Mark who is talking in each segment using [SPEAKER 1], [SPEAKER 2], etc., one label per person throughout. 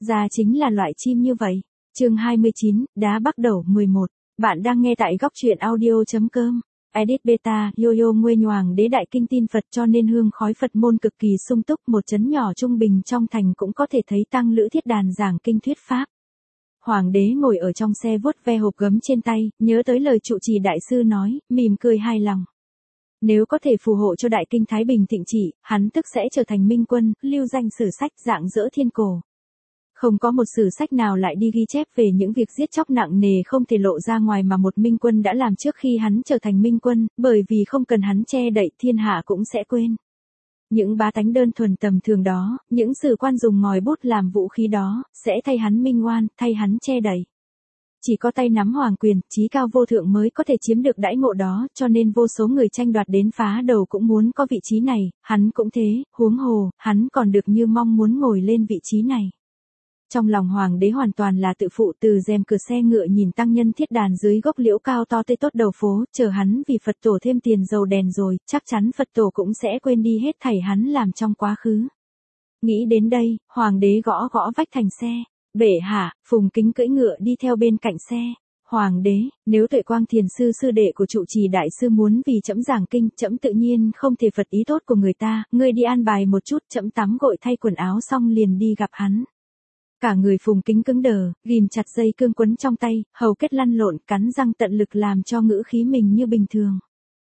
[SPEAKER 1] ra chính là loại chim như vậy. Chương 29, đá bắt đầu 11. Bạn đang nghe tại góc truyện audio.com. Edit beta, Yo-yo Nguê Nhoàng Đế Đại Kinh tin Phật cho nên hương khói Phật môn cực kỳ sung túc, một trấn nhỏ trung bình trong thành cũng có thể thấy tăng lữ thiết đàn giảng kinh thuyết pháp. Hoàng đế ngồi ở trong xe vuốt ve hộp gấm trên tay, nhớ tới lời trụ trì đại sư nói, mỉm cười hài lòng. Nếu có thể phù hộ cho Đại Kinh Thái Bình thịnh trị, hắn tức sẽ trở thành minh quân, lưu danh sử sách rạng rỡ thiên cổ. Không có một sử sách nào lại đi ghi chép về những việc giết chóc nặng nề không thể lộ ra ngoài mà một minh quân đã làm trước khi hắn trở thành minh quân, bởi vì không cần hắn che đậy thiên hạ cũng sẽ quên. Những bá tánh đơn thuần tầm thường đó, những sử quan dùng ngòi bút làm vũ khí đó, sẽ thay hắn minh oan, thay hắn che đậy. Chỉ có tay nắm hoàng quyền, chí cao vô thượng mới có thể chiếm được đãi ngộ đó, cho nên vô số người tranh đoạt đến phá đầu cũng muốn có vị trí này, hắn cũng thế, huống hồ, hắn còn được như mong muốn ngồi lên vị trí này. Trong lòng hoàng đế hoàn toàn là tự phụ, từ rèm cửa xe ngựa nhìn tăng nhân thiết đàn dưới gốc liễu cao to tê tốt đầu phố, chờ hắn vì Phật tổ thêm tiền dầu đèn rồi, chắc chắn Phật tổ cũng sẽ quên đi hết thảy hắn làm trong quá khứ. Nghĩ đến đây, hoàng đế gõ gõ vách thành xe. Bệ hạ, Phùng Kính cưỡi ngựa đi theo bên cạnh xe. Hoàng đế, nếu Tuệ Quang Thiền sư sư đệ của trụ trì đại sư muốn vì trẫm giảng kinh, trẫm tự nhiên không thể phật ý tốt của người ta, ngươi đi an bài một chút, trẫm tắm gội thay quần áo xong liền đi gặp hắn. Cả người Phùng Kính cứng đờ, ghim chặt dây cương quấn trong tay, hầu kết lăn lộn, cắn răng tận lực làm cho ngữ khí mình như bình thường.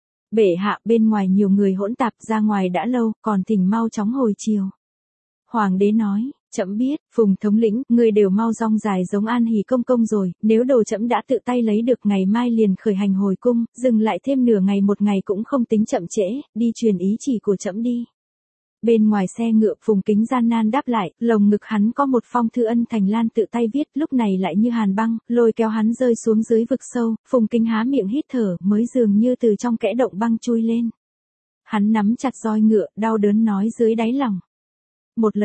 [SPEAKER 1] Bệ hạ, bên ngoài nhiều người hỗn tạp, ra ngoài đã lâu, còn thỉnh mau chóng hồi chiều. Hoàng đế nói, trẫm biết, Phùng thống lĩnh, ngươi đều mau rong dài giống An Hỷ công công rồi, nếu đồ trẫm đã tự tay lấy được ngày mai liền khởi hành hồi cung, dừng lại thêm nửa ngày một ngày cũng không tính chậm trễ, đi truyền ý chỉ của trẫm đi. Bên ngoài xe ngựa, Phùng Kính gian nan đáp lại, lồng ngực hắn có một phong thư Ân Thành Lan tự tay viết, lúc này lại như hàn băng, lôi kéo hắn rơi xuống dưới vực sâu, Phùng Kính há miệng hít thở, mới dường như từ trong kẽ động băng chui lên. Hắn nắm chặt roi ngựa, đau đớn nói dưới đáy lòng. Một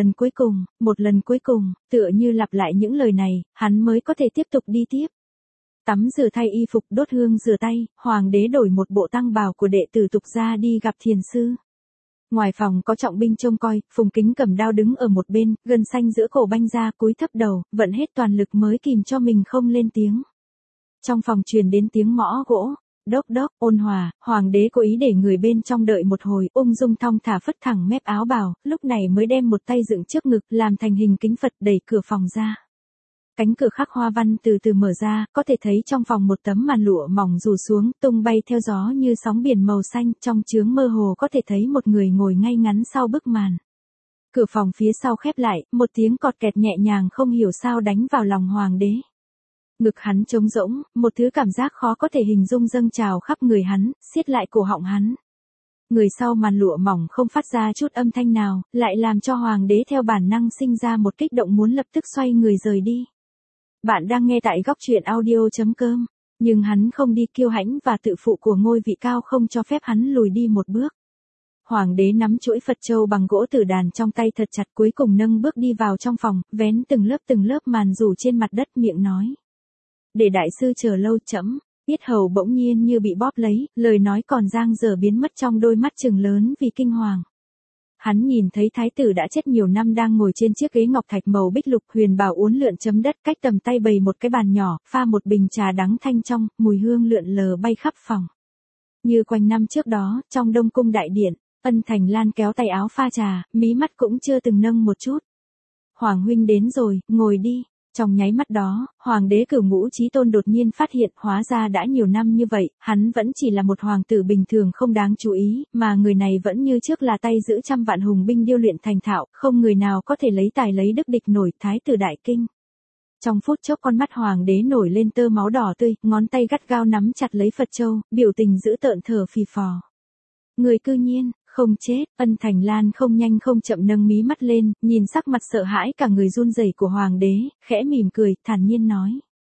[SPEAKER 1] lần cuối cùng, tựa như lặp lại những lời này, hắn mới có thể tiếp tục đi tiếp. Tắm rửa thay y phục, đốt hương rửa tay, hoàng đế đổi một bộ tăng bào của đệ tử tục ra đi gặp thiền sư. Ngoài phòng có trọng binh trông coi, Phùng Kính cầm đao đứng ở một bên, gân xanh giữa cổ banh ra, cúi thấp đầu, vận hết toàn lực mới kìm cho mình không lên tiếng. Trong phòng truyền đến tiếng mõ gỗ. Đốc đốc, ôn hòa, hoàng đế cố ý để người bên trong đợi một hồi, ung dung thong thả phất thẳng mép áo bào, lúc này mới đem một tay dựng trước ngực, làm thành hình kính Phật, đẩy cửa phòng ra. Cánh cửa khắc hoa văn từ từ mở ra, có thể thấy trong phòng một tấm màn lụa mỏng rủ xuống, tung bay theo gió như sóng biển màu xanh, trong chướng mơ hồ có thể thấy một người ngồi ngay ngắn sau bức màn. Cửa phòng phía sau khép lại, một tiếng cọt kẹt nhẹ nhàng không hiểu sao đánh vào lòng hoàng đế. Ngực hắn trống rỗng, một thứ cảm giác khó có thể hình dung dâng trào khắp người hắn, siết lại cổ họng hắn. Người sau màn lụa mỏng không phát ra chút âm thanh nào, lại làm cho hoàng đế theo bản năng sinh ra một kích động muốn lập tức xoay người rời đi. Bạn đang nghe tại góc truyện audio.com, nhưng hắn không đi, kiêu hãnh và tự phụ của ngôi vị cao không cho phép hắn lùi đi một bước. Hoàng đế nắm chuỗi Phật châu bằng gỗ tử đàn trong tay thật chặt, cuối cùng nâng bước đi vào trong phòng, vén từng lớp màn rủ trên mặt đất, miệng nói. Để đại sư chờ lâu, trẫm. Yết hầu bỗng nhiên như bị bóp lấy, lời nói còn dang dở biến mất trong đôi mắt trừng lớn vì kinh hoàng. Hắn nhìn thấy thái tử đã chết nhiều năm đang ngồi trên chiếc ghế ngọc thạch màu bích lục, huyền bào uốn lượn chấm đất, cách tầm tay bày một cái bàn nhỏ, pha một bình trà đắng thanh trong, mùi hương lượn lờ bay khắp phòng. Như quanh năm trước đó, trong Đông cung đại điện, Ân Thành Lan kéo tay áo pha trà, mí mắt cũng chưa từng nâng một chút. Hoàng huynh đến rồi, ngồi đi. Trong nháy mắt đó, hoàng đế Cửu Ngũ Chí Tôn đột nhiên phát hiện, hóa ra đã nhiều năm như vậy, hắn vẫn chỉ là một hoàng tử bình thường không đáng chú ý, mà người này vẫn như trước là tay giữ trăm vạn hùng binh điêu luyện thành thạo, không người nào có thể lấy tài lấy đức địch nổi thái tử Đại Kinh. Trong phút chốc con mắt hoàng đế nổi lên tơ máu đỏ tươi, ngón tay gắt gao nắm chặt lấy Phật châu, biểu tình dữ tợn thở phì phò. Người cư nhiên không chết. Ân Thành Lan không nhanh không chậm nâng mí mắt lên, nhìn sắc mặt sợ hãi cả người run rẩy của hoàng đế, khẽ mỉm cười, thản nhiên nói.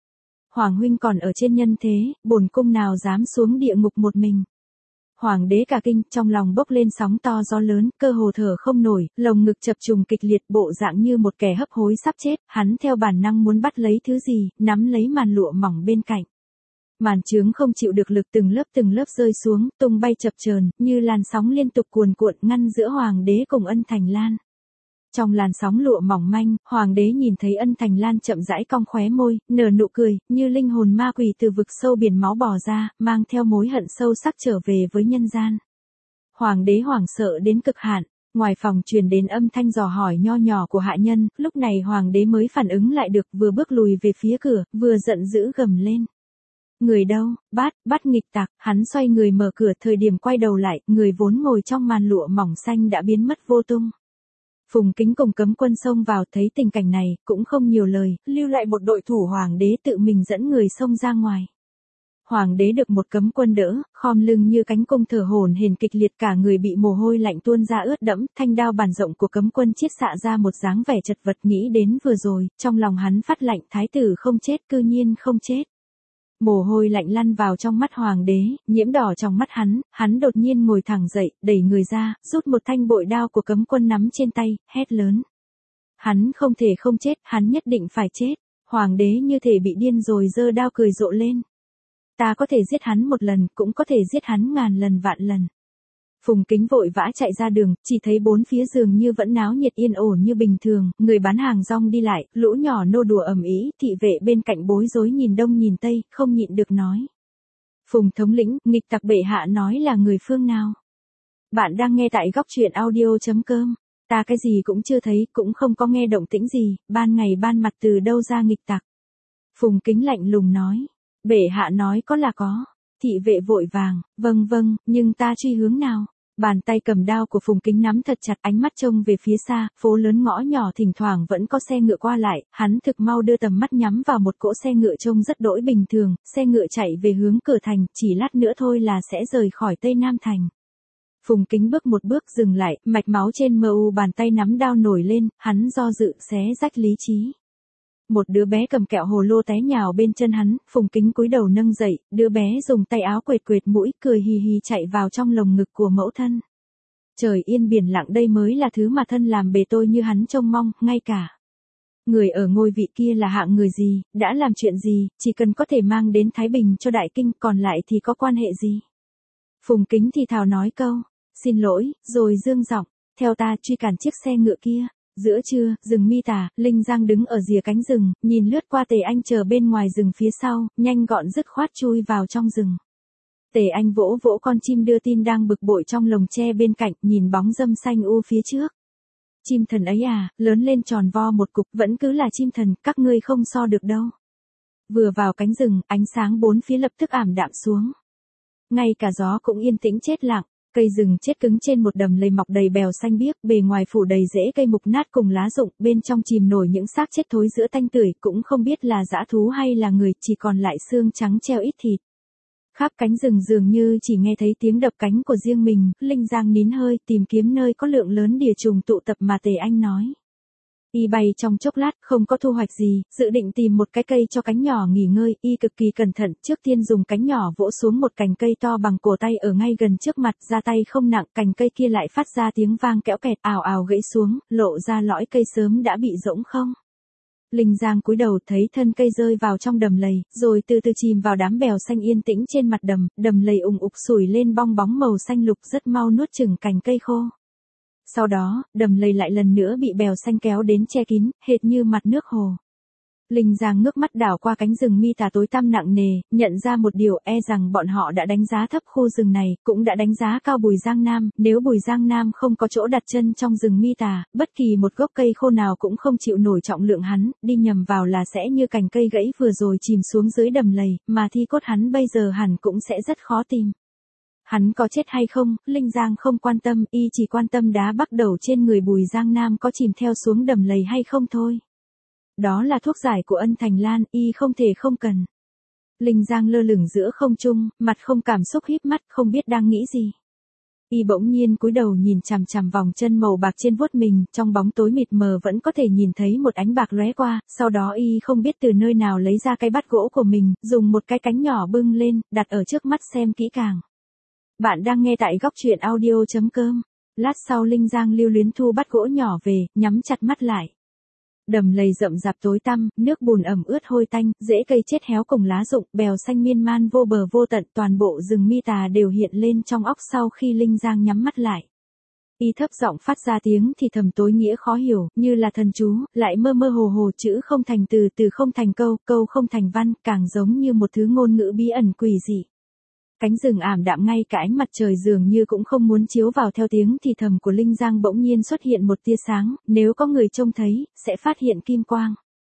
[SPEAKER 1] Hoàng huynh còn ở trên nhân thế, bổn cung nào dám xuống địa ngục một mình. Hoàng đế cả kinh, trong lòng bốc lên sóng to gió lớn, cơ hồ thở không nổi, lồng ngực chập trùng kịch liệt, bộ dạng như một kẻ hấp hối sắp chết, hắn theo bản năng muốn bắt lấy thứ gì, nắm lấy màn lụa mỏng bên cạnh. Màn trướng không chịu được lực từng lớp rơi xuống, tung bay chập chờn, như làn sóng liên tục cuồn cuộn ngăn giữa hoàng đế cùng Ân Thành Lan. Trong làn sóng lụa mỏng manh, hoàng đế nhìn thấy Ân Thành Lan chậm rãi cong khóe môi, nở nụ cười, như linh hồn ma quỷ từ vực sâu biển máu bò ra, mang theo mối hận sâu sắc trở về với nhân gian. Hoàng đế hoảng sợ đến cực hạn, ngoài phòng truyền đến âm thanh dò hỏi nho nhỏ của hạ nhân, lúc này hoàng đế mới phản ứng lại được, vừa bước lùi về phía cửa, vừa giận dữ gầm lên. Người đâu, bắt nghịch tặc, hắn xoay người mở cửa, thời điểm quay đầu lại, người vốn ngồi trong màn lụa mỏng xanh đã biến mất vô tung. Phùng Kính cùng cấm quân xông vào, thấy tình cảnh này, cũng không nhiều lời, lưu lại một đội thủ, hoàng đế tự mình dẫn người xông ra ngoài. Hoàng đế được một cấm quân đỡ, khom lưng như cánh cung thở hổn hển kịch liệt, cả người bị mồ hôi lạnh tuôn ra ướt đẫm, thanh đao bản rộng của cấm quân chiết xạ ra một dáng vẻ chật vật, nghĩ đến vừa rồi, trong lòng hắn phát lạnh, thái tử không chết, cư nhiên không chết. Mồ hôi lạnh lăn vào trong mắt hoàng đế, nhiễm đỏ trong mắt hắn đột nhiên ngồi thẳng dậy, đẩy người ra, rút một thanh bội đao của cấm quân nắm trên tay, hét lớn. Hắn không thể không chết, hắn nhất định phải chết. Hoàng đế như thể bị điên rồi, giơ đao cười rộ lên. Ta có thể giết hắn một lần, cũng có thể giết hắn ngàn lần vạn lần. Phùng Kính vội vã chạy ra đường, chỉ thấy bốn phía giường như vẫn náo nhiệt yên ổn như bình thường, người bán hàng rong đi lại, lũ nhỏ nô đùa ầm ĩ, thị vệ bên cạnh bối rối nhìn đông nhìn tây, không nhịn được nói. Phùng thống lĩnh, nghịch tặc bệ hạ nói là người phương nào? Bạn đang nghe tại góc truyện audio.com. Ta cái gì cũng chưa thấy, cũng không có nghe động tĩnh gì, ban ngày ban mặt từ đâu ra nghịch tặc? Phùng Kính lạnh lùng nói. Bệ hạ nói có là có. Thị vệ vội vàng, vâng, nhưng ta truy hướng nào? Bàn tay cầm đao của Phùng Kính nắm thật chặt, ánh mắt trông về phía xa, phố lớn ngõ nhỏ thỉnh thoảng vẫn có xe ngựa qua lại, hắn thực mau đưa tầm mắt nhắm vào một cỗ xe ngựa trông rất đỗi bình thường, xe ngựa chạy về hướng cửa thành, chỉ lát nữa thôi là sẽ rời khỏi Tây Nam Thành. Phùng Kính bước một bước dừng lại, mạch máu trên mu bàn tay nắm đao nổi lên, hắn do dự xé rách lý trí. Một đứa bé cầm kẹo hồ lô té nhào bên chân hắn, Phùng Kính cúi đầu nâng dậy, đứa bé dùng tay áo quệt quệt mũi, cười hì hì chạy vào trong lồng ngực của mẫu thân. Trời yên biển lặng, đây mới là thứ mà thân làm bề tôi như hắn trông mong, ngay cả. Người ở ngôi vị kia là hạng người gì, đã làm chuyện gì, chỉ cần có thể mang đến Thái Bình cho Đại Kinh, còn lại thì có quan hệ gì. Phùng Kính thì thào nói câu, xin lỗi, rồi dương giọng, theo ta truy cản chiếc xe ngựa kia. Giữa trưa, rừng Mi Tà, Linh Giang đứng ở rìa cánh rừng, nhìn lướt qua Tề Anh chờ bên ngoài rừng phía sau, nhanh gọn dứt khoát chui vào trong rừng. Tề Anh vỗ vỗ con chim đưa tin đang bực bội trong lồng tre bên cạnh, nhìn bóng râm xanh u phía trước. Chim thần ấy à, lớn lên tròn vo một cục, vẫn cứ là chim thần, các ngươi không so được đâu. Vừa vào cánh rừng, ánh sáng bốn phía lập tức ảm đạm xuống. Ngay cả gió cũng yên tĩnh chết lặng. Cây rừng chết cứng trên một đầm lầy mọc đầy bèo xanh biếc, bề ngoài phủ đầy rễ cây mục nát cùng lá rụng, bên trong chìm nổi những xác chết thối giữa tanh tưởi, cũng không biết là dã thú hay là người, chỉ còn lại xương trắng treo ít thịt. Khắp cánh rừng dường như chỉ nghe thấy tiếng đập cánh của riêng mình, Linh Giang nín hơi, tìm kiếm nơi có lượng lớn đỉa trùng tụ tập mà Tề Anh nói. Y bay trong chốc lát, không có thu hoạch gì, dự định tìm một cái cây cho cánh nhỏ nghỉ ngơi, y cực kỳ cẩn thận, trước tiên dùng cánh nhỏ vỗ xuống một cành cây to bằng cổ tay ở ngay gần trước mặt, ra tay không nặng, cành cây kia lại phát ra tiếng vang kẽo kẹt, ào ào gãy xuống, lộ ra lõi cây sớm đã bị rỗng không. Linh Giang cúi đầu thấy thân cây rơi vào trong đầm lầy, rồi từ từ chìm vào đám bèo xanh yên tĩnh trên mặt đầm, đầm lầy ùng ục sủi lên bong bóng màu xanh lục rất mau nuốt chửng cành cây khô. Sau đó, đầm lầy lại lần nữa bị bèo xanh kéo đến che kín, hệt như mặt nước hồ. Linh Giang ngước mắt đảo qua cánh rừng Mi Tà tối tăm nặng nề, nhận ra một điều, rằng bọn họ đã đánh giá thấp khu rừng này, cũng đã đánh giá cao Bùi Giang Nam, nếu Bùi Giang Nam không có chỗ đặt chân trong rừng Mi Tà, bất kỳ một gốc cây khô nào cũng không chịu nổi trọng lượng hắn, đi nhầm vào là sẽ như cành cây gãy vừa rồi chìm xuống dưới đầm lầy, mà thi cốt hắn bây giờ hẳn cũng sẽ rất khó tìm. Hắn có chết hay không, Linh Giang không quan tâm, y chỉ quan tâm đá bắc đầu trên người Bùi Giang Nam có chìm theo xuống đầm lầy hay không thôi. Đó là thuốc giải của Ân Thành Lan, y không thể không cần. Linh Giang lơ lửng giữa không trung, mặt không cảm xúc híp mắt, không biết đang nghĩ gì. Y bỗng nhiên cúi đầu nhìn chằm chằm vòng chân màu bạc trên vuốt mình, trong bóng tối mịt mờ vẫn có thể nhìn thấy một ánh bạc lóe qua, sau đó y không biết từ nơi nào lấy ra cái bát gỗ của mình, dùng một cái cánh nhỏ bưng lên, đặt ở trước mắt xem kỹ càng. Bạn đang nghe tại góc truyện audio.com. Lát sau Linh Giang lưu luyến thu bát gỗ nhỏ về, nhắm chặt mắt lại. Đầm lầy rậm rạp tối tăm, nước bùn ẩm ướt hôi tanh, rễ cây chết héo cùng lá rụng, bèo xanh miên man vô bờ vô tận, toàn bộ rừng Mi Tà đều hiện lên trong óc sau khi Linh Giang nhắm mắt lại. Y thấp giọng phát ra tiếng thì thầm tối nghĩa khó hiểu, như là thần chú, lại mơ mơ hồ hồ, chữ không thành từ, từ không thành câu, câu không thành văn, càng giống như một thứ ngôn ngữ bí ẩn quỷ dị. Cánh rừng ảm đạm, ngay cả ánh mặt trời dường như cũng không muốn chiếu vào. Theo tiếng thì thầm của Linh Giang bỗng nhiên xuất hiện một tia sáng, nếu có người trông thấy, sẽ phát hiện kim quang.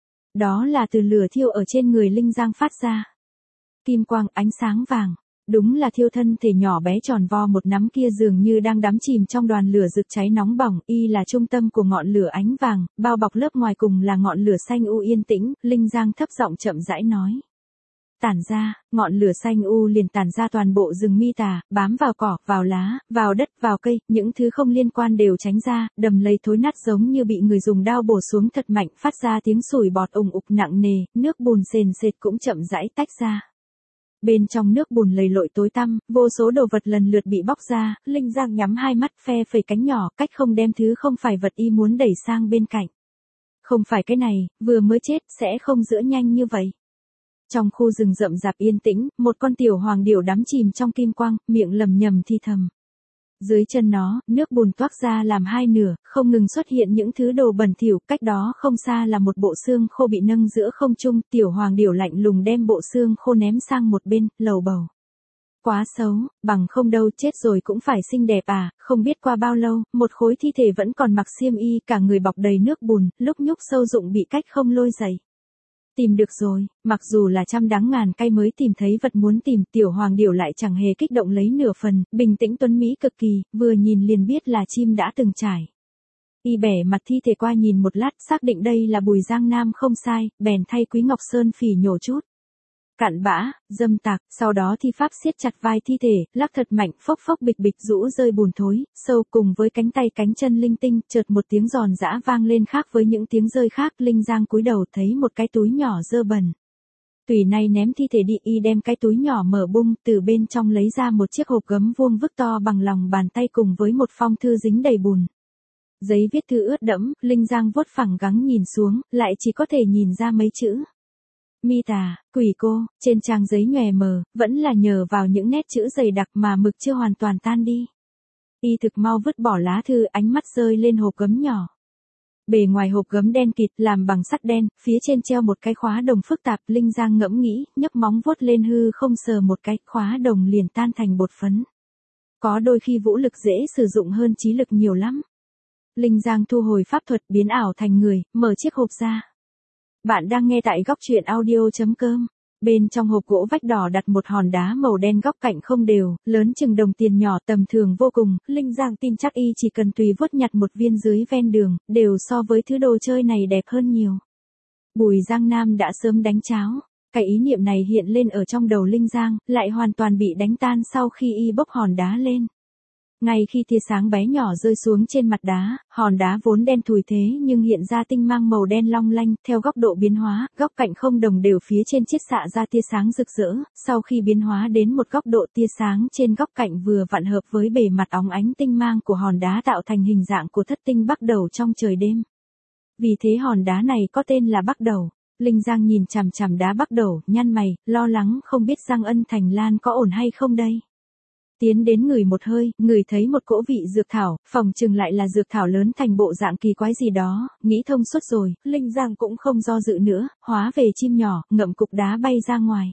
[SPEAKER 1] Đó là từ lửa thiêu ở trên người Linh Giang phát ra. Kim quang, ánh sáng vàng. Đúng là thiêu thân thể nhỏ bé tròn vo một nắm kia dường như đang đắm chìm trong đoàn lửa rực cháy nóng bỏng. Y là trung tâm của ngọn lửa ánh vàng, bao bọc lớp ngoài cùng là ngọn lửa xanh u yên tĩnh. Linh Giang thấp giọng chậm rãi nói. Tản ra, ngọn lửa xanh u liền tản ra toàn bộ rừng mi tà, bám vào cỏ, vào lá, vào đất, vào cây, những thứ không liên quan đều tránh ra, đầm lầy thối nát giống như bị người dùng dao bổ xuống thật mạnh, phát ra tiếng sủi bọt ùng ục nặng nề, nước bùn sền sệt cũng chậm rãi tách ra. Bên trong nước bùn lầy lội tối tăm, vô số đồ vật lần lượt bị bóc ra. Linh Giang nhắm hai mắt, phe phẩy cánh nhỏ, cách không đem thứ không phải vật y muốn đẩy sang bên cạnh. Không phải cái này, vừa mới chết, sẽ không giữa nhanh như vậy. Trong khu rừng rậm rạp yên tĩnh, một con tiểu hoàng điểu đắm chìm trong kim quang, miệng lẩm nhẩm thì thầm. Dưới chân nó, nước bùn toác ra làm hai nửa, không ngừng xuất hiện những thứ đồ bẩn thỉu. Cách đó không xa là một bộ xương khô bị nâng giữa không trung. Tiểu hoàng điểu lạnh lùng đem bộ xương khô ném sang một bên, lầu bầu. Quá xấu, bằng không đâu, chết rồi cũng phải xinh đẹp à. Không biết qua bao lâu, một khối thi thể vẫn còn mặc xiêm y, cả người bọc đầy nước bùn, lúc nhúc sâu rụng bị cách không lôi dậy. Tìm được rồi, mặc dù là trăm đắng ngàn cay mới tìm thấy vật muốn tìm, tiểu hoàng điểu lại chẳng hề kích động lấy nửa phần, bình tĩnh tuấn mỹ cực kỳ, vừa nhìn liền biết là chim đã từng trải. Y bẻ mặt thi thể qua nhìn một lát, xác định đây là Bùi Giang Nam không sai, bèn thay Quý Ngọc Sơn phỉ nhổ chút. Cặn bã, dâm tặc, sau đó thi pháp siết chặt vai thi thể, lắc thật mạnh, phốc phốc bịch bịch rũ rơi bùn thối, sâu cùng với cánh tay cánh chân linh tinh, chợt một tiếng giòn giã vang lên khác với những tiếng rơi khác. Linh Giang cúi đầu thấy một cái túi nhỏ dơ bẩn. Tùy nay ném thi thể đi, y đem cái túi nhỏ mở bung, từ bên trong lấy ra một chiếc hộp gấm vuông vức to bằng lòng bàn tay cùng với một phong thư dính đầy bùn. Giấy viết thư ướt đẫm, Linh Giang vuốt phẳng gắng nhìn xuống, lại chỉ có thể nhìn ra mấy chữ. Mi tà, quỷ cô. Trên trang giấy nhòe mờ, vẫn là nhờ vào những nét chữ dày đặc mà mực chưa hoàn toàn tan đi. Y thực mau vứt bỏ lá thư, ánh mắt rơi lên hộp gấm nhỏ. Bề ngoài hộp gấm đen kịt, làm bằng sắt đen, phía trên treo một cái khóa đồng phức tạp. Linh Giang ngẫm nghĩ, nhấc móng vuốt lên hư không sờ một cái, khóa đồng liền tan thành bột phấn. Có đôi khi vũ lực dễ sử dụng hơn trí lực nhiều lắm. Linh Giang thu hồi pháp thuật, biến ảo thành người, mở chiếc hộp ra. Bạn đang nghe tại góc truyện audio.com. Bên trong hộp gỗ vách đỏ đặt một hòn đá màu đen góc cạnh không đều, lớn chừng đồng tiền nhỏ, tầm thường vô cùng. Linh Giang tin chắc y chỉ cần tùy vuốt nhặt một viên dưới ven đường, đều so với thứ đồ chơi này đẹp hơn nhiều. Bùi Giang Nam đã sớm đánh cháo. Cái ý niệm này hiện lên ở trong đầu Linh Giang, lại hoàn toàn bị đánh tan sau khi y bốc hòn đá lên. Ngay khi tia sáng bé nhỏ rơi xuống trên mặt đá, hòn đá vốn đen thùi thế nhưng hiện ra tinh mang màu đen long lanh. Theo góc độ biến hóa, góc cạnh không đồng đều phía trên chiết xạ ra tia sáng rực rỡ. Sau khi biến hóa đến một góc độ, tia sáng trên góc cạnh vừa vặn hợp với bề mặt óng ánh tinh mang của hòn đá, tạo thành hình dạng của thất tinh bắt đầu trong trời đêm. Vì thế hòn đá này có tên là Bắc Đầu. Linh Giang nhìn chằm chằm đá Bắc Đầu, nhăn mày, lo lắng không biết Giang Ân Thành Lan có ổn hay không đây. Tiến đến ngửi một hơi, ngửi thấy một cỗ vị dược thảo, phòng chừng lại là dược thảo lớn thành bộ dạng kỳ quái gì đó. Nghĩ thông suốt rồi, Linh Giang cũng không do dự nữa, hóa về chim nhỏ, ngậm cục đá bay ra ngoài.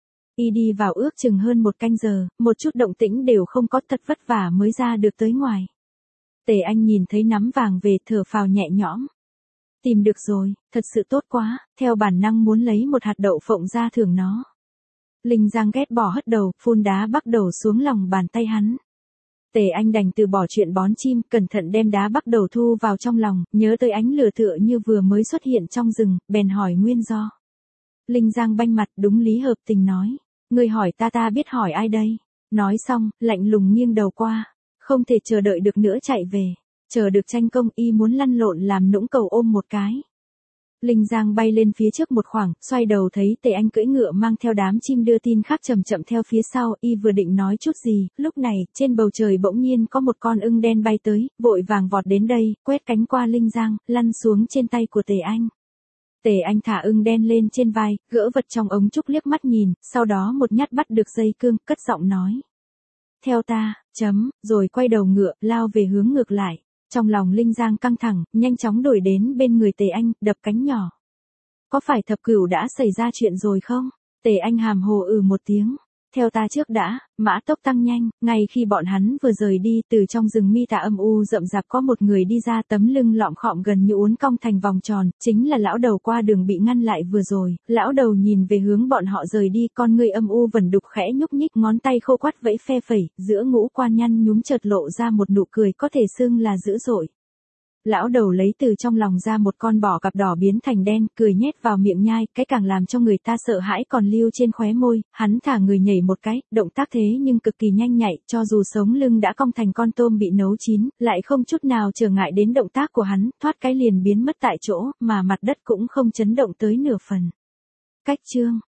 [SPEAKER 1] Y đi vào ước chừng hơn một canh giờ, một chút động tĩnh đều không có, thật vất vả mới ra được tới ngoài. Tề Anh nhìn thấy nắm vàng về, thở phào nhẹ nhõm. Tìm được rồi, thật sự tốt quá, theo bản năng muốn lấy một hạt đậu phộng ra thưởng nó. Linh Giang ghét bỏ hất đầu, phun đá Bắc Đầu xuống lòng bàn tay hắn. Tề Anh đành từ bỏ chuyện bón chim, cẩn thận đem đá Bắc Đầu thu vào trong lòng, nhớ tới ánh lửa tựa như vừa mới xuất hiện trong rừng, bèn hỏi nguyên do. Linh Giang banh mặt, đúng lý hợp tình nói. Người hỏi ta biết hỏi ai đây? Nói xong, lạnh lùng nghiêng đầu qua. Không thể chờ đợi được nữa chạy về. Chờ được tranh công, y muốn lăn lộn làm nũng cầu ôm một cái. Linh Giang bay lên phía trước một khoảng, xoay đầu thấy Tề Anh cưỡi ngựa mang theo đám chim đưa tin khác chậm chậm theo phía sau. Y vừa định nói chút gì, lúc này, trên bầu trời bỗng nhiên có một con ưng đen bay tới, vội vàng vọt đến đây, quét cánh qua Linh Giang, lăn xuống trên tay của Tề Anh. Tề Anh thả ưng đen lên trên vai, gỡ vật trong ống trúc liếc mắt nhìn, sau đó một nhát bắt được dây cương, cất giọng nói. theo ta, rồi quay đầu ngựa, lao về hướng ngược lại. Trong lòng Linh Giang căng thẳng, nhanh chóng đuổi đến bên người Tề Anh, đập cánh nhỏ. Có phải Thập Cửu đã xảy ra chuyện rồi không? Tề Anh hàm hồ một tiếng. Theo ta trước đã, mã tốc tăng nhanh, ngay khi bọn hắn vừa rời đi, từ trong rừng mi tà âm u rậm rạp có một người đi ra, tấm lưng lọm khọm gần như uốn cong thành vòng tròn, chính là lão đầu qua đường bị ngăn lại vừa rồi. Lão đầu nhìn về hướng bọn họ rời đi, con ngươi âm u vẩn đục khẽ nhúc nhích, ngón tay khô quắt vẫy phe phẩy, giữa ngũ quan nhăn nhúm chợt lộ ra một nụ cười có thể xưng là dữ dội. Lão đầu lấy từ trong lòng ra một con bò cạp đỏ biến thành đen, cười nhét vào miệng nhai, cái càng làm cho người ta sợ hãi còn lưu trên khóe môi, hắn thả người nhảy một cái, động tác thế nhưng cực kỳ nhanh nhạy, cho dù sống lưng đã cong thành con tôm bị nấu chín, lại không chút nào trở ngại đến động tác của hắn, thoát cái liền biến mất tại chỗ, mà mặt đất cũng không chấn động tới nửa phần. Cách chương